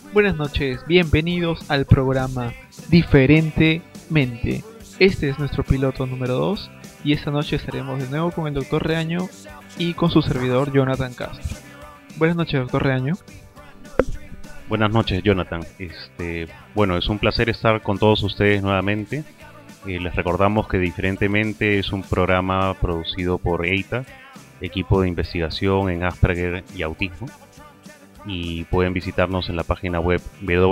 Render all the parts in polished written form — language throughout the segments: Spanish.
Buenas noches, bienvenidos al programa Diferentemente. Este es nuestro piloto número 2 y esta noche estaremos de nuevo con el Dr. Reaño y con su servidor Jonathan Castro. Buenas noches, Dr. Reaño. Buenas noches, Jonathan. Bueno, es un placer estar con todos ustedes nuevamente. Les recordamos que Diferentemente es un programa producido por EITA, equipo de investigación en Asperger y autismo. Y pueden visitarnos en la página web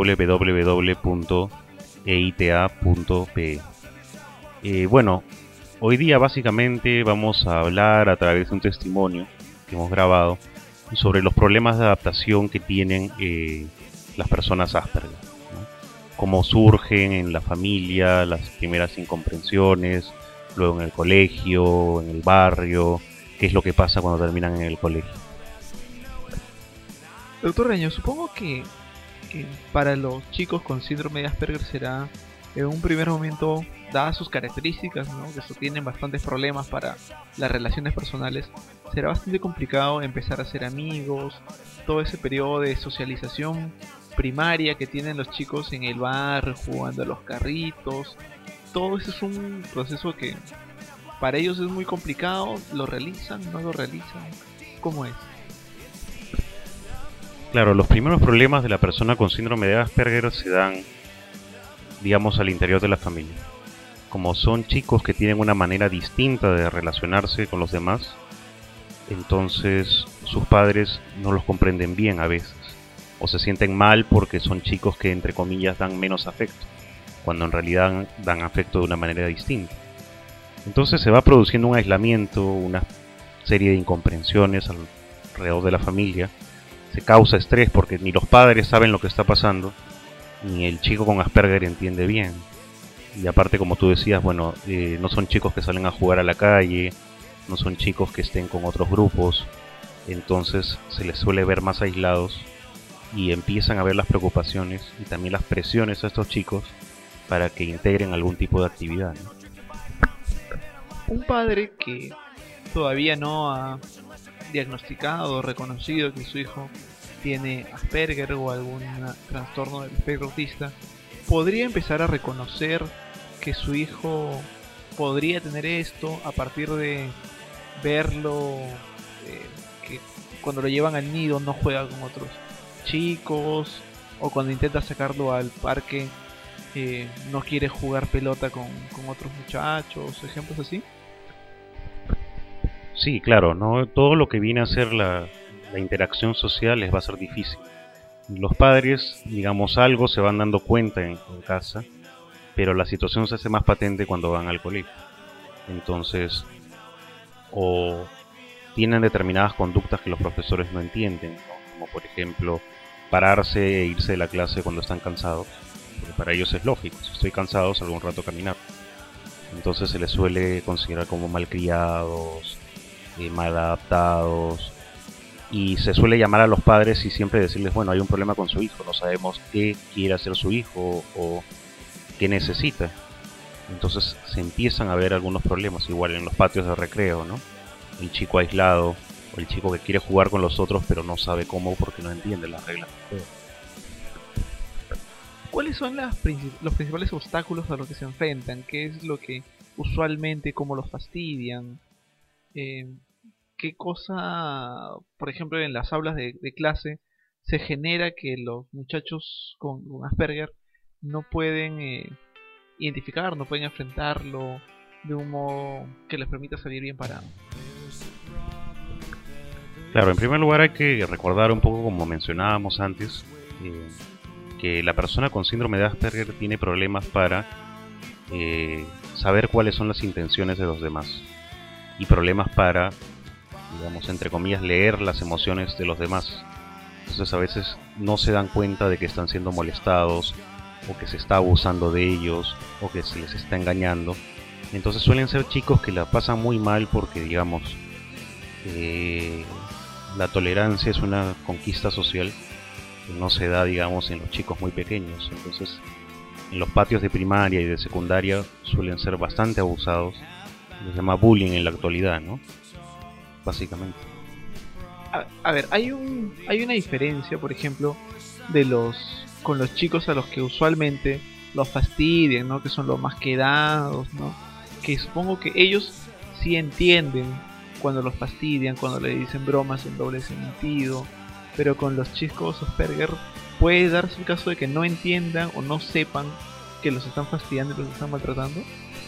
www.eita.pe. Bueno, hoy día básicamente vamos a hablar a través de un testimonio que hemos grabado sobre los problemas de adaptación que tienen las personas Asperger, ¿no? Cómo surgen en la familia, las primeras incomprensiones, luego en el colegio, en el barrio, qué es lo que pasa cuando terminan en el colegio. Dr. Reaño, supongo que para los chicos con síndrome de Asperger será en un primer momento, dadas sus características, ¿no? Que tienen bastantes problemas para las relaciones personales, será bastante complicado empezar a ser amigos, todo ese periodo de socialización primaria que tienen los chicos en el bar, jugando a los carritos. Todo eso es un proceso que para ellos es muy complicado. ¿Lo realizan? ¿No lo realizan? ¿Cómo es? Claro, los primeros problemas de la persona con síndrome de Asperger se dan, digamos, al interior de la familia. Como son chicos que tienen una manera distinta de relacionarse con los demás, entonces sus padres no los comprenden bien a veces, o se sienten mal porque son chicos que, entre comillas, dan menos afecto, cuando en realidad dan afecto de una manera distinta. Entonces se va produciendo un aislamiento, una serie de incomprensiones alrededor de la familia. Se causa estrés porque ni los padres saben lo que está pasando, ni el chico con Asperger entiende bien. Y aparte, como tú decías, bueno, no son chicos que salen a jugar a la calle, no son chicos que estén con otros grupos, entonces se les suele ver más aislados y empiezan a ver las preocupaciones y también las presiones a estos chicos para que integren algún tipo de actividad, ¿no? Un padre que todavía no ha diagnosticado o reconocido que su hijo tiene Asperger o algún trastorno del espectro autista, podría empezar a reconocer que su hijo podría tener esto a partir de verlo, que cuando lo llevan al nido no juega con otros chicos, o cuando intenta sacarlo al parque no quiere jugar pelota con otros muchachos, ejemplos así. Sí, claro, ¿no? Todo lo que viene a ser la interacción social les va a ser difícil. Los padres, digamos, algo se van dando cuenta en casa, pero la situación se hace más patente cuando van al colegio. Entonces, o tienen determinadas conductas que los profesores no entienden, ¿no? Como por ejemplo, pararse e irse de la clase cuando están cansados, porque para ellos es lógico, si estoy cansado salgo un rato a caminar. Entonces se les suele considerar como malcriados, mal adaptados, y se suele llamar a los padres y siempre decirles, bueno, hay un problema con su hijo, no sabemos qué quiere hacer su hijo o qué necesita. Entonces se empiezan a ver algunos problemas, igual en los patios de recreo, ¿no? El chico aislado, o el chico que quiere jugar con los otros pero no sabe cómo porque no entiende las reglas del juego. ¿Cuáles son los principales obstáculos a los que se enfrentan? ¿Qué es lo que usualmente, cómo los fastidian? Eh, ¿Qué cosa, por ejemplo, en las aulas de clase se genera que los muchachos con Asperger no pueden identificar, no pueden enfrentarlo de un modo que les permita salir bien parados? Claro, en primer lugar hay que recordar un poco, como mencionábamos antes, eh, que la persona con síndrome de Asperger tiene problemas para saber cuáles son las intenciones de los demás y problemas para, digamos, entre comillas, leer las emociones de los demás. Entonces a veces no se dan cuenta de que están siendo molestados o que se está abusando de ellos o que se les está engañando. Entonces suelen ser chicos que la pasan muy mal porque, digamos, la tolerancia es una conquista social que no se da, digamos, en los chicos muy pequeños. Entonces en los patios de primaria y de secundaria suelen ser bastante abusados. Se llama bullying en la actualidad, ¿no? Básicamente. A ver, hay una diferencia, por ejemplo, de los con los chicos a los que usualmente los fastidian, ¿no? Que son los más quedados, ¿no? Que supongo que ellos sí entienden cuando los fastidian, cuando le dicen bromas en doble sentido, pero con los chicos Asperger puede darse el caso de que no entiendan o no sepan que los están fastidiando y los están maltratando.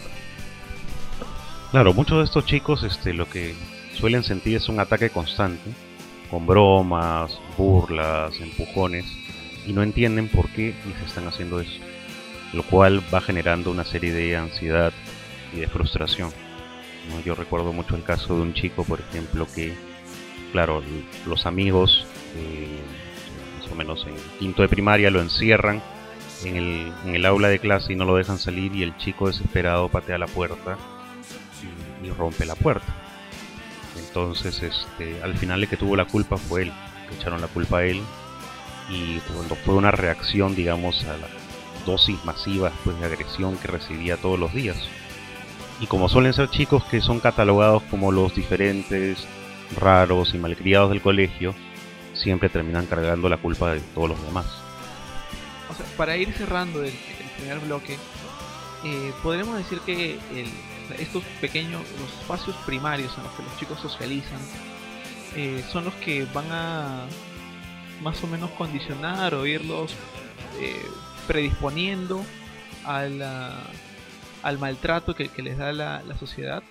Claro, muchos de estos chicos lo que suelen sentir es un ataque constante, con bromas, burlas, empujones, y no entienden por qué les están haciendo eso, lo cual va generando una serie de ansiedad y de frustración, ¿no? Yo recuerdo mucho el caso de un chico, por ejemplo, que, claro, los amigos, más o menos en quinto de primaria, lo encierran en el aula de clase y no lo dejan salir, y el chico desesperado patea la puerta y rompe la puerta. Entonces al final el que tuvo la culpa fue él, le echaron la culpa a él, y cuando fue una reacción, digamos, a la dosis masiva pues, de agresión que recibía todos los días. Y como suelen ser chicos que son catalogados como los diferentes, raros y malcriados del colegio, siempre terminan cargando la culpa de todos los demás. O sea, para ir cerrando el primer bloque, podremos decir que estos pequeños, los espacios primarios en los que los chicos socializan, son los que van a más o menos condicionar o irlos predisponiendo al maltrato que les da la sociedad.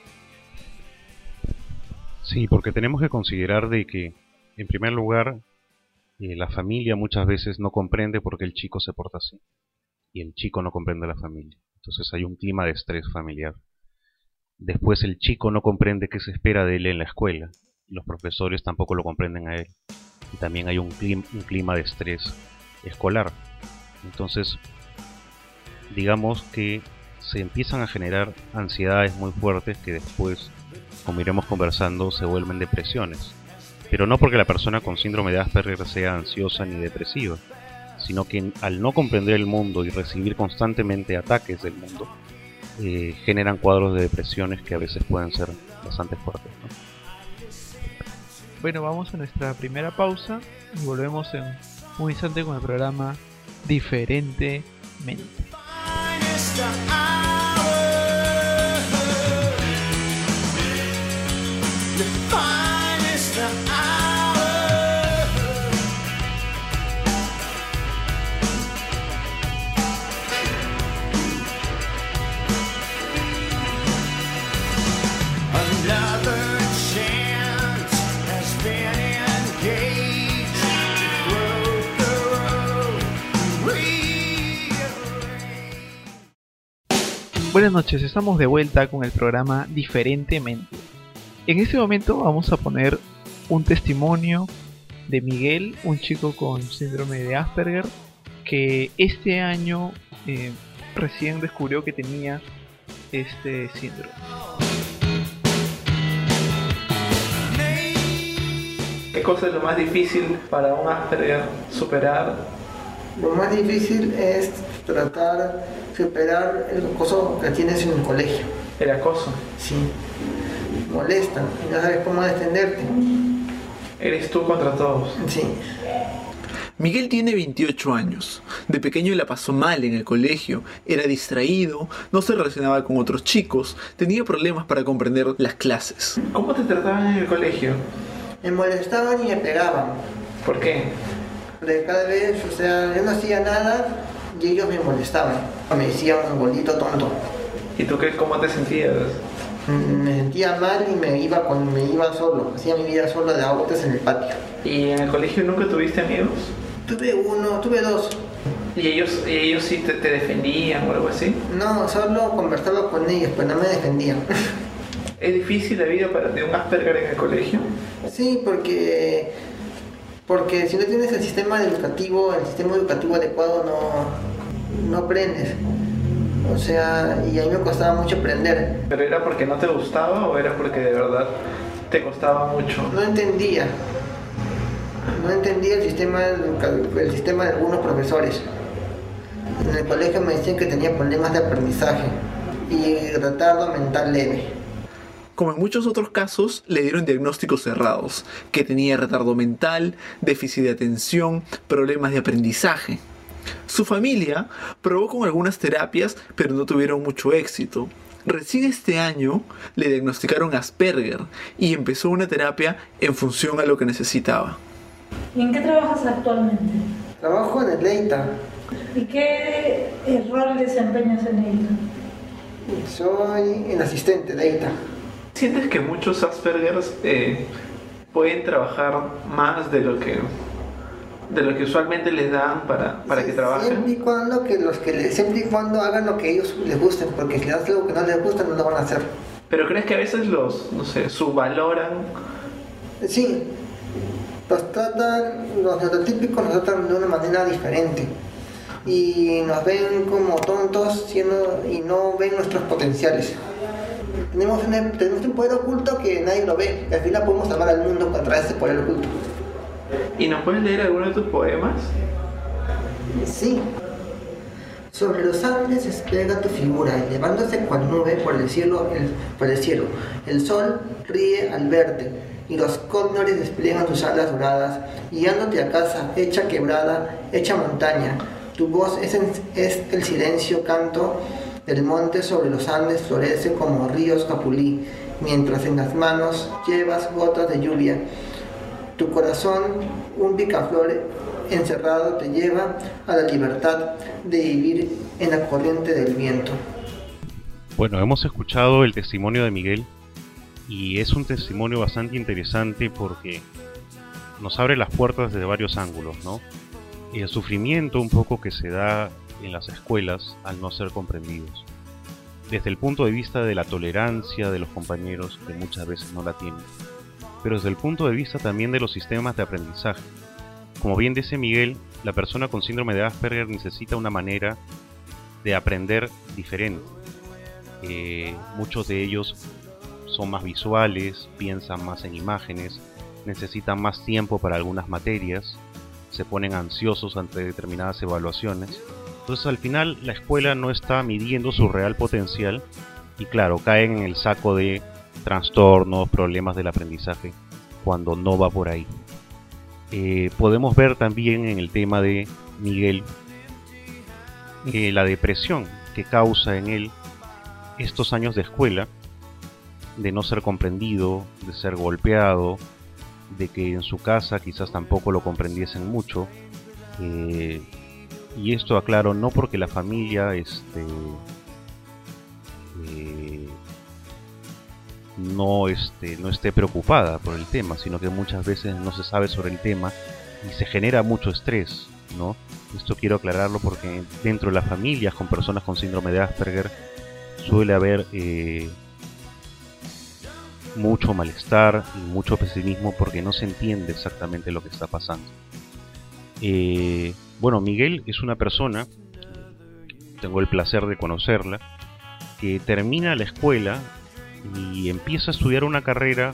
Sí, porque tenemos que considerar de que, en primer lugar, la familia muchas veces no comprende por qué el chico se porta así, y el chico no comprende a la familia. Entonces hay un clima de estrés familiar. Después el chico no comprende qué se espera de él en la escuela, y los profesores tampoco lo comprenden a él. Y también hay un clima de estrés escolar. Entonces, digamos que se empiezan a generar ansiedades muy fuertes que después, como iremos conversando, se vuelven depresiones. Pero no porque la persona con síndrome de Asperger sea ansiosa ni depresiva, sino que al no comprender el mundo y recibir constantemente ataques del mundo, generan cuadros de depresiones que a veces pueden ser bastante fuertes, ¿no? Bueno, vamos a nuestra primera pausa y volvemos en un instante con el programa Diferentemente. Buenas noches, estamos de vuelta con el programa Diferentemente. En este momento vamos a poner un testimonio de Miguel, un chico con síndrome de Asperger, que este año recién descubrió que tenía este síndrome. ¿Qué cosa es lo más difícil para un Asperger superar? Lo más difícil es tratar de superar el acoso que tienes en el colegio. ¿El acoso? Sí. Molestan y no sabes cómo defenderte. ¿Eres tú contra todos? Sí. Miguel tiene 28 años. De pequeño la pasó mal en el colegio, era distraído, no se relacionaba con otros chicos, tenía problemas para comprender las clases. ¿Cómo te trataban en el colegio? Me molestaban y me pegaban. ¿Por qué? De cada vez, o sea, yo no hacía nada y ellos me molestaban. Me decían un gordito tonto. ¿Y tú cómo te sentías? Me sentía mal y me iba solo. Hacía mi vida solo de vueltas en el patio. ¿Y en el colegio nunca tuviste amigos? Tuve dos. ¿Y ellos sí te defendían o algo así? No, solo conversaba con ellos, pero no me defendían. ¿Es difícil la vida de un Asperger en el colegio? Sí, porque si no tienes el sistema educativo adecuado no aprendes. O sea, y a mí me costaba mucho aprender. ¿Pero era porque no te gustaba o era porque de verdad te costaba mucho? No entendía el sistema de algunos profesores. En el colegio me decían que tenía problemas de aprendizaje y retardo mental leve. Como en muchos otros casos, le dieron diagnósticos cerrados, que tenía retardo mental, déficit de atención, problemas de aprendizaje. Su familia probó con algunas terapias, pero no tuvieron mucho éxito. Recién este año le diagnosticaron Asperger y empezó una terapia en función a lo que necesitaba. ¿Y en qué trabajas actualmente? Trabajo en el EITA. ¿Y qué rol desempeñas en EITA? Soy el asistente de EITA. ¿Sientes que muchos Aspergers pueden trabajar más de lo que usualmente les dan para que trabajen? Siempre y cuando hagan lo que ellos les gusten, porque si les das algo que no les gusta, no lo van a hacer. ¿Pero crees que a veces subvaloran? Sí, los neurotípicos nos tratan de una manera diferente y nos ven como tontos y no ven nuestros potenciales. Tenemos un poder oculto que nadie lo ve, y al final podemos salvar al mundo a través de ese poder oculto. ¿Y nos puedes leer alguno de tus poemas? Sí. Sobre los Andes desplega tu figura, elevándose cual nube por el cielo. El sol ríe al verte, y los cóndores despliegan sus alas doradas, guiándote a casa, hecha quebrada, hecha montaña. Tu voz es el silencio canto del monte sobre los Andes, florece como ríos capulí, mientras en las manos llevas gotas de lluvia. Tu corazón, un picaflor encerrado, te lleva a la libertad de vivir en la corriente del viento. Bueno, hemos escuchado el testimonio de Miguel y es un testimonio bastante interesante porque nos abre las puertas desde varios ángulos, ¿no? Y el sufrimiento un poco que se da en las escuelas al no ser comprendidos. Desde el punto de vista de la tolerancia de los compañeros, que muchas veces no la tienen, pero desde el punto de vista también de los sistemas de aprendizaje. Como bien dice Miguel, la persona con síndrome de Asperger necesita una manera de aprender diferente. Muchos de ellos son más visuales, piensan más en imágenes, necesitan más tiempo para algunas materias, se ponen ansiosos ante determinadas evaluaciones. Entonces al final la escuela no está midiendo su real potencial y claro, caen en el saco de trastornos, problemas del aprendizaje, cuando no va por ahí. Podemos ver también en el tema de Miguel la depresión que causa en él estos años de escuela, de no ser comprendido, de ser golpeado, de que en su casa quizás tampoco lo comprendiesen mucho. Y esto, aclaro, no porque la familia no esté preocupada por el tema, sino que muchas veces no se sabe sobre el tema y se genera mucho estrés, ¿no? Esto quiero aclararlo porque dentro de las familias con personas con síndrome de Asperger suele haber mucho malestar y mucho pesimismo porque no se entiende exactamente lo que está pasando. Bueno, Miguel es una persona, tengo el placer de conocerla, que termina la escuela y empieza a estudiar una carrera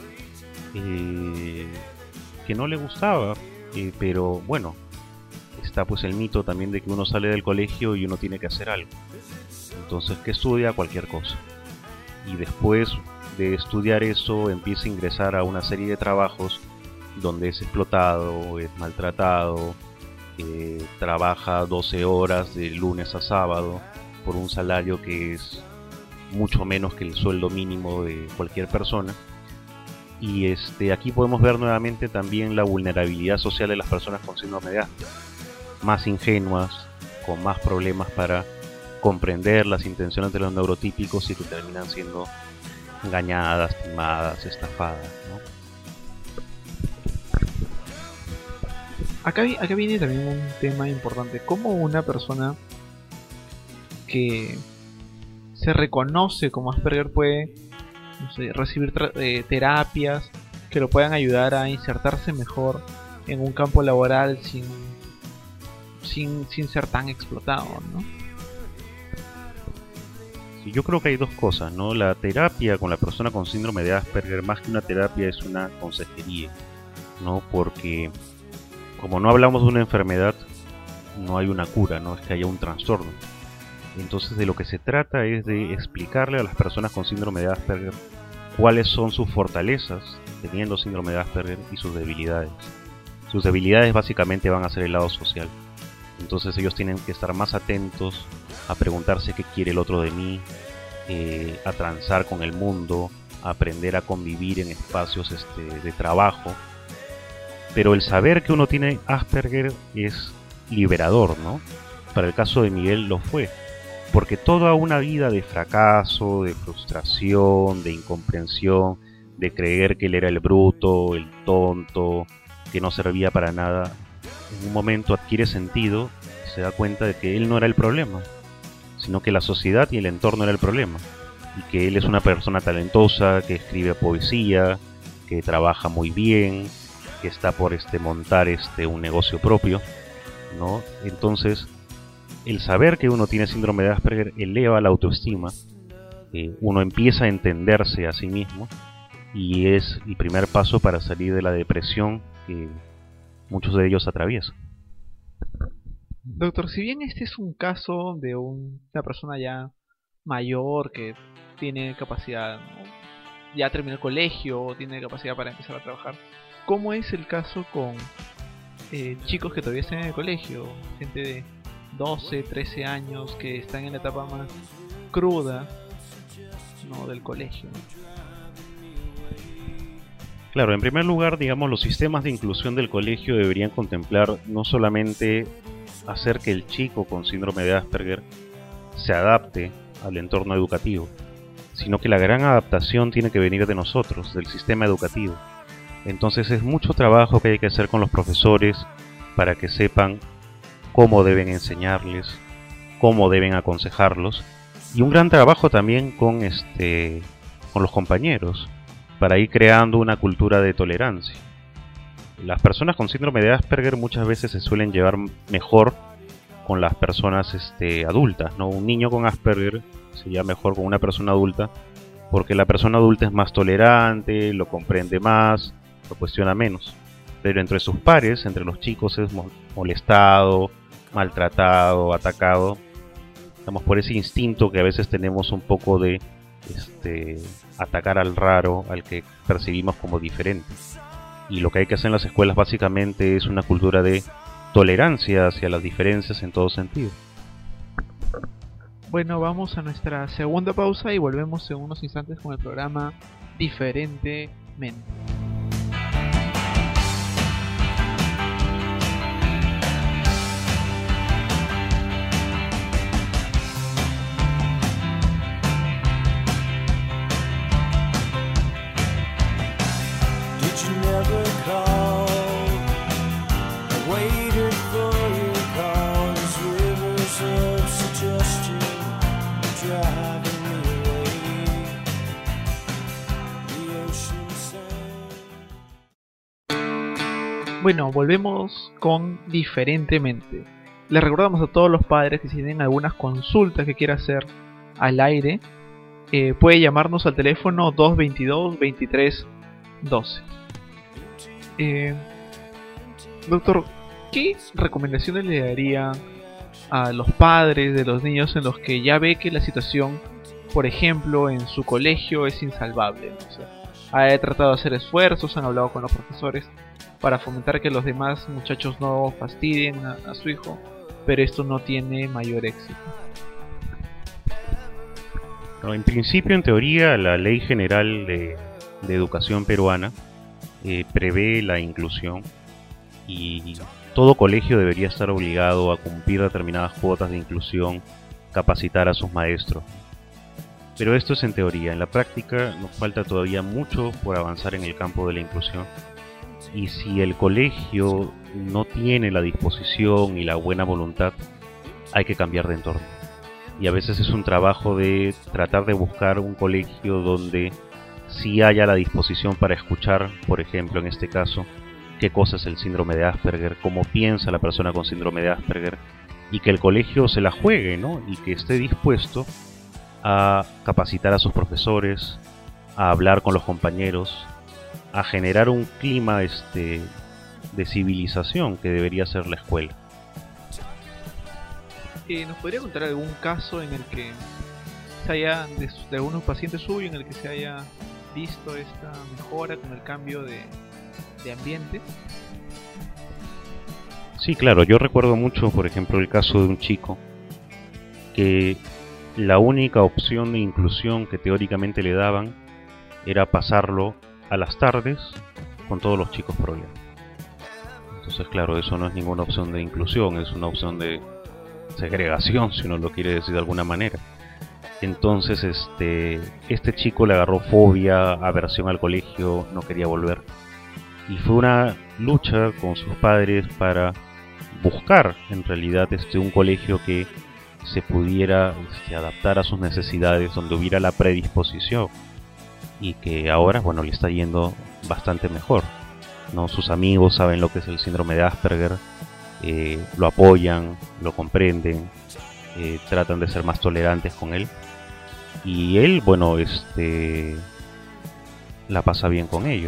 que no le gustaba, pero bueno, está pues el mito también de que uno sale del colegio y uno tiene que hacer algo. Entonces, que estudia cualquier cosa. Y después de estudiar eso, empieza a ingresar a una serie de trabajos donde es explotado, es maltratado, trabaja 12 horas de lunes a sábado por un salario que es mucho menos que el sueldo mínimo de cualquier persona. Y aquí podemos ver nuevamente también la vulnerabilidad social de las personas con síndrome de Asperger, más ingenuas, con más problemas para comprender las intenciones de los neurotípicos y que terminan siendo engañadas, timadas, estafadas, ¿no? Acá viene también un tema importante. ¿Cómo una persona que se reconoce como Asperger puede, no sé, recibir terapias que lo puedan ayudar a insertarse mejor en un campo laboral sin ser tan explotado, ¿no? Sí, yo creo que hay dos cosas, ¿no? La terapia con la persona con síndrome de Asperger, más que una terapia, es una consejería, ¿no? Porque como no hablamos de una enfermedad, no hay una cura, no es que haya un trastorno. Entonces de lo que se trata es de explicarle a las personas con síndrome de Asperger cuáles son sus fortalezas teniendo síndrome de Asperger y sus debilidades. Sus debilidades básicamente van a ser el lado social. Entonces ellos tienen que estar más atentos a preguntarse qué quiere el otro de mí, a transar con el mundo, a aprender a convivir en espacios de trabajo. Pero el saber que uno tiene Asperger es liberador, ¿no? Para el caso de Miguel lo fue, porque toda una vida de fracaso, de frustración, de incomprensión, de creer que él era el bruto, el tonto, que no servía para nada, en un momento adquiere sentido y se da cuenta de que él no era el problema, sino que la sociedad y el entorno era el problema, y que él es una persona talentosa, que escribe poesía, que trabaja muy bien, que está por montar un negocio propio, ¿no? Entonces, el saber que uno tiene síndrome de Asperger eleva la autoestima, uno empieza a entenderse a sí mismo, y es el primer paso para salir de la depresión que muchos de ellos atraviesan. Doctor, si bien este es un caso de una persona ya mayor que tiene capacidad, ¿no? Ya terminó el colegio, tiene capacidad para empezar a trabajar, ¿cómo es el caso con chicos que todavía están en el colegio? Gente de 12, 13 años que están en la etapa más cruda, ¿no?, del colegio. Claro, en primer lugar, digamos, los sistemas de inclusión del colegio deberían contemplar no solamente hacer que el chico con síndrome de Asperger se adapte al entorno educativo, sino que la gran adaptación tiene que venir de nosotros, del sistema educativo. Entonces es mucho trabajo que hay que hacer con los profesores para que sepan cómo deben enseñarles, cómo deben aconsejarlos, y un gran trabajo también con los compañeros, para ir creando una cultura de tolerancia. Las personas con síndrome de Asperger muchas veces se suelen llevar mejor con las personas adultas, ¿no? Un niño con Asperger se lleva mejor con una persona adulta porque la persona adulta es más tolerante, lo comprende más, lo cuestiona menos. Pero entre sus pares, entre los chicos, es molestado, maltratado, atacado. Estamos por ese instinto que a veces tenemos un poco de atacar al raro, al que percibimos como diferente. Y lo que hay que hacer en las escuelas básicamente es una cultura de tolerancia hacia las diferencias en todo sentido. Bueno, vamos a nuestra segunda pausa y volvemos en unos instantes con el programa Diferentemente. Bueno, volvemos con Diferentemente. Les recordamos a todos los padres que si tienen algunas consultas que quieran hacer al aire, puede llamarnos al teléfono 222-2312. Doctor, ¿qué recomendaciones le daría a los padres de los niños en los que ya ve que la situación, por ejemplo, en su colegio es insalvable? O sea, ha tratado de hacer esfuerzos, han hablado con los profesores para fomentar que los demás muchachos no fastidien a su hijo, pero esto no tiene mayor éxito. En principio, en teoría, la Ley General de Educación peruana prevé la inclusión y todo colegio debería estar obligado a cumplir determinadas cuotas de inclusión, capacitar a sus maestros. Pero esto es en teoría. En la práctica nos falta todavía mucho por avanzar en el campo de la inclusión. Y si el colegio no tiene la disposición y la buena voluntad, hay que cambiar de entorno. Y a veces es un trabajo de tratar de buscar un colegio donde sí haya la disposición para escuchar, por ejemplo, en este caso, qué cosa es el síndrome de Asperger, cómo piensa la persona con síndrome de Asperger, y que el colegio se la juegue, ¿no? Y que esté dispuesto a capacitar a sus profesores, a hablar con los compañeros, a generar un clima de civilización que debería ser la escuela. ¿Nos podría contar algún caso en el que se haya, de algunos pacientes suyos, en el que se haya visto esta mejora con el cambio de ambiente? Sí, claro, yo recuerdo mucho, por ejemplo, el caso de un chico que la única opción de inclusión que teóricamente le daban era pasarlo a las tardes con todos los chicos problemas. Entonces, claro, eso no es ninguna opción de inclusión, es una opción de segregación, si uno lo quiere decir de alguna manera. Entonces, este chico le agarró fobia, aversión al colegio, no quería volver. Y fue una lucha con sus padres para buscar, en realidad, un colegio que se pudiera adaptar a sus necesidades, donde hubiera la predisposición. Y que ahora, bueno, le está yendo bastante mejor, ¿no? Sus amigos saben lo que es el síndrome de Asperger, lo apoyan, lo comprenden, tratan de ser más tolerantes con él. Y él, bueno, la pasa bien con ellos.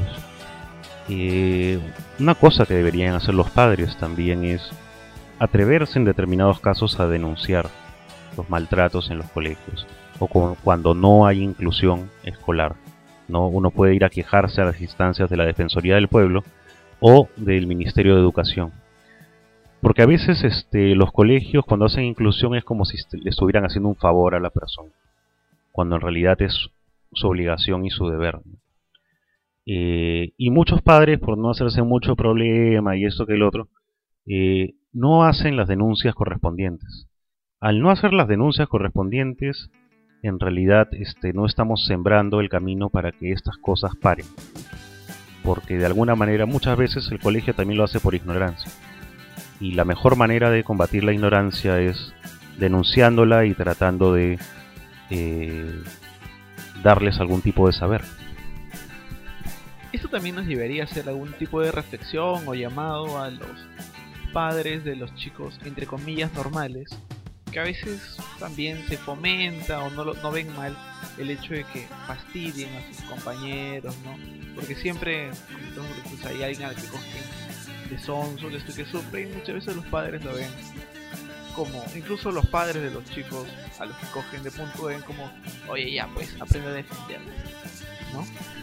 Una cosa que deberían hacer los padres también es atreverse en determinados casos a denunciar los maltratos en los colegios o cuando no hay inclusión escolar, ¿no? Uno puede ir a quejarse a las instancias de la Defensoría del Pueblo o del Ministerio de Educación, porque a veces los colegios, cuando hacen inclusión, es como si le estuvieran haciendo un favor a la persona, cuando en realidad es su obligación y su deber, ¿no? Y muchos padres, por no hacerse mucho problema y esto que el otro, no hacen las denuncias correspondientes. Al no hacer las denuncias correspondientes, en realidad no estamos sembrando el camino para que estas cosas paren. Porque de alguna manera, muchas veces el colegio también lo hace por ignorancia. Y la mejor manera de combatir la ignorancia es denunciándola y tratando de darles algún tipo de saber. Esto también nos debería hacer algún tipo de reflexión o llamado a los padres de los chicos, entre comillas, normales, que a veces también se fomenta o no ven mal el hecho de que fastidien a sus compañeros, ¿no? Porque siempre pues, hay alguien al que cogen de sonso, de esto que sufre, y muchas veces los padres lo ven como, incluso los padres de los chicos a los que cogen de punto ven como, oye, ya pues, aprende a defenderte, ¿no?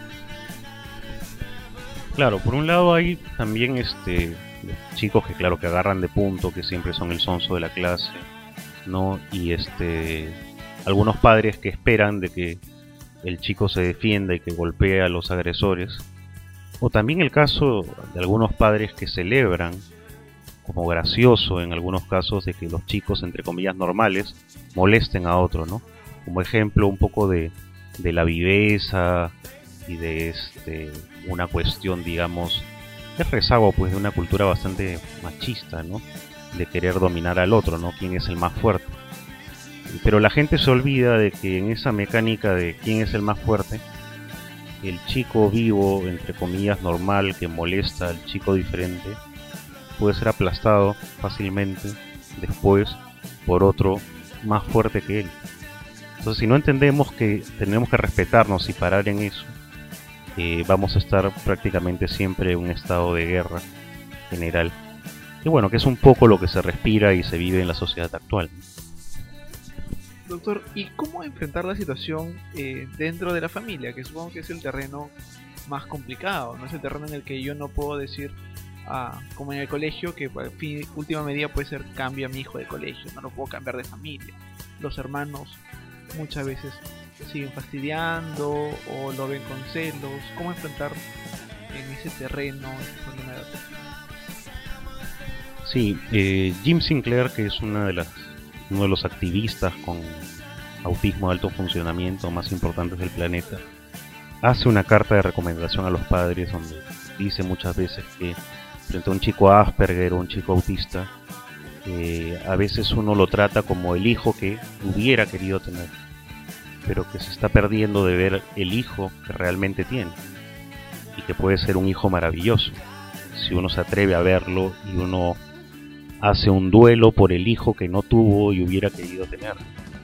Claro, por un lado hay también los chicos que claro que agarran de punto, que siempre son el sonso de la clase, ¿no? Y algunos padres que esperan de que el chico se defienda y que golpee a los agresores. O también el caso de algunos padres que celebran como gracioso en algunos casos de que los chicos, entre comillas, normales molesten a otro, ¿no? Como ejemplo un poco de la viveza y de una cuestión, digamos, de rezago pues de una cultura bastante machista, ¿no? De querer dominar al otro, ¿no? Quién es el más fuerte. Pero la gente se olvida de que en esa mecánica de quién es el más fuerte, el chico vivo, entre comillas, normal, que molesta al chico diferente, puede ser aplastado fácilmente después por otro más fuerte que él. Entonces, si no entendemos que tenemos que respetarnos y parar en eso, vamos a estar prácticamente siempre en un estado de guerra general. Y bueno, que es un poco lo que se respira y se vive en la sociedad actual. Doctor, ¿y cómo enfrentar la situación dentro de la familia? Que supongo que es el terreno más complicado, no es el terreno en el que yo no puedo decir, como en el colegio, que última medida puede ser cambio a mi hijo de colegio, no lo puedo cambiar de familia. Los hermanos muchas veces siguen fastidiando o lo ven con celos. ¿Cómo enfrentar en ese terreno ese problema de adaptación? Sí, Jim Sinclair, que es uno de los activistas con autismo de alto funcionamiento más importantes del planeta, hace una carta de recomendación a los padres donde dice muchas veces que frente a un chico Asperger o un chico autista, a veces uno lo trata como el hijo que hubiera querido tener, pero que se está perdiendo de ver el hijo que realmente tiene y que puede ser un hijo maravilloso si uno se atreve a verlo y uno hace un duelo por el hijo que no tuvo y hubiera querido tener,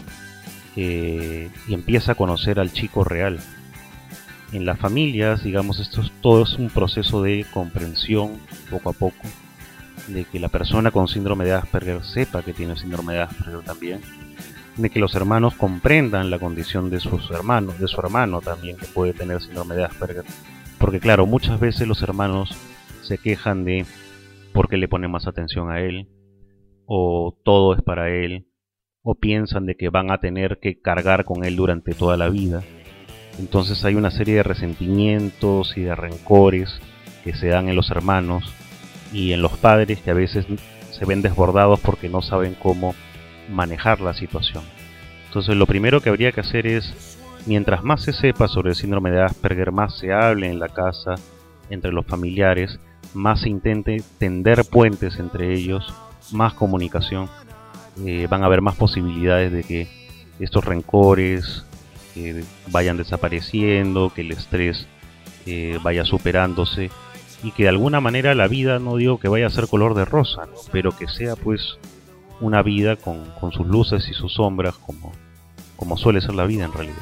y empieza a conocer al chico real. En las familias, digamos, todo es un proceso de comprensión poco a poco, de que la persona con síndrome de Asperger sepa que tiene síndrome de Asperger también, de que los hermanos comprendan la condición de sus hermanos, de su hermano también que puede tener síndrome de Asperger, porque claro, muchas veces los hermanos se quejan de por qué le ponen más atención a él, o todo es para él, o piensan de que van a tener que cargar con él durante toda la vida. Entonces hay una serie de resentimientos y de rencores que se dan en los hermanos y en los padres, que a veces se ven desbordados porque no saben cómo manejar la situación. Entonces lo primero que habría que hacer es, mientras más se sepa sobre el síndrome de Asperger, más se hable en la casa, entre los familiares, más se intente tender puentes entre ellos, más comunicación, van a haber más posibilidades de que estos rencores vayan desapareciendo, que el estrés vaya superándose, y que de alguna manera la vida, no digo que vaya a ser color de rosa, ¿no?, pero que sea pues una vida con sus luces y sus sombras, como suele ser la vida en realidad.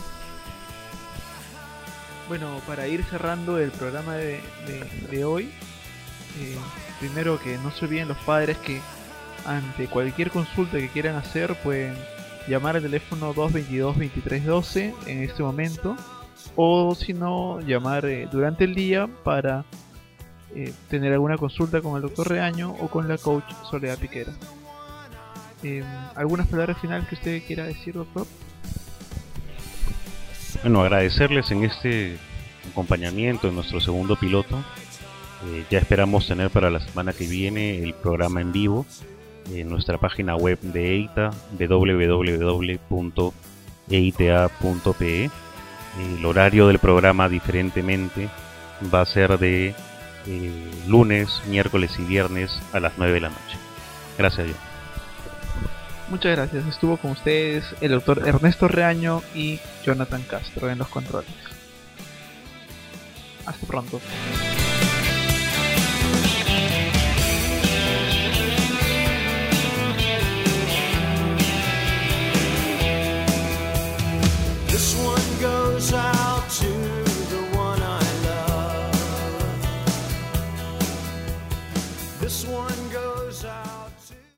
Bueno, para ir cerrando el programa de hoy, primero que no se olviden los padres que ante cualquier consulta que quieran hacer pueden llamar al teléfono 222-2312 en este momento, o si no, llamar durante el día para tener alguna consulta con el doctor Reaño o con la coach Soledad Piquera. ¿Algunas palabras finales que usted quiera decir, doctor? Bueno, agradecerles en este acompañamiento en nuestro segundo piloto. Ya esperamos tener para la semana que viene el programa en vivo en nuestra página web de EITA, www.eita.pe. El horario del programa, diferentemente, va a ser de lunes, miércoles y viernes a las 9 de la noche. Gracias a Dios. Muchas gracias. Estuvo con ustedes el doctor Ernesto Reaño y Jonathan Castro en los controles. Hasta pronto. This one goes out to the one I love. This one